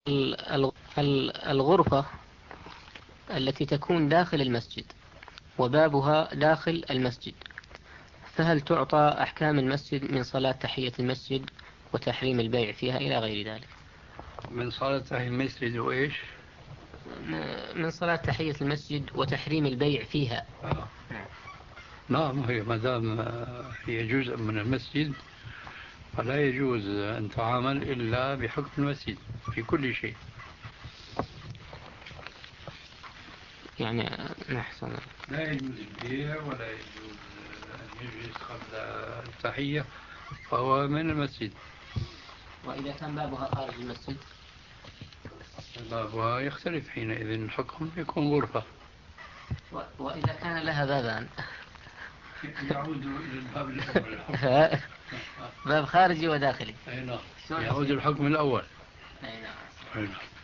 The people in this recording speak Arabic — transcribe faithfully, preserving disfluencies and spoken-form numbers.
ال- ال- الغرفة التي تكون داخل المسجد وبابها داخل المسجد، فهل تعطى أحكام المسجد من صلاة تحية المسجد وتحريم البيع فيها إلى غير ذلك؟ من صلاة تحية المسجد وإيش؟ من صلاة تحية المسجد وتحريم البيع فيها. آه. نعم، هي ما دام هي جزء من المسجد فلا يجوز أن تعامل إلا بحكم المسجد في كل شيء. يعني نحسن. لا يجوز البيع ولا يجوز أن يجلس قبل التحية، فهو من المسجد. وإذا كان بابها خارج المسجد؟ بابها يختلف حينئذ، الحكم يكون غرفة. وإذا كان لها بابان؟ يعود إلى الباب الأول. باب خارجي وداخلي. أي نعم، يعود الحكم الأول. أي نعم. أي نعم.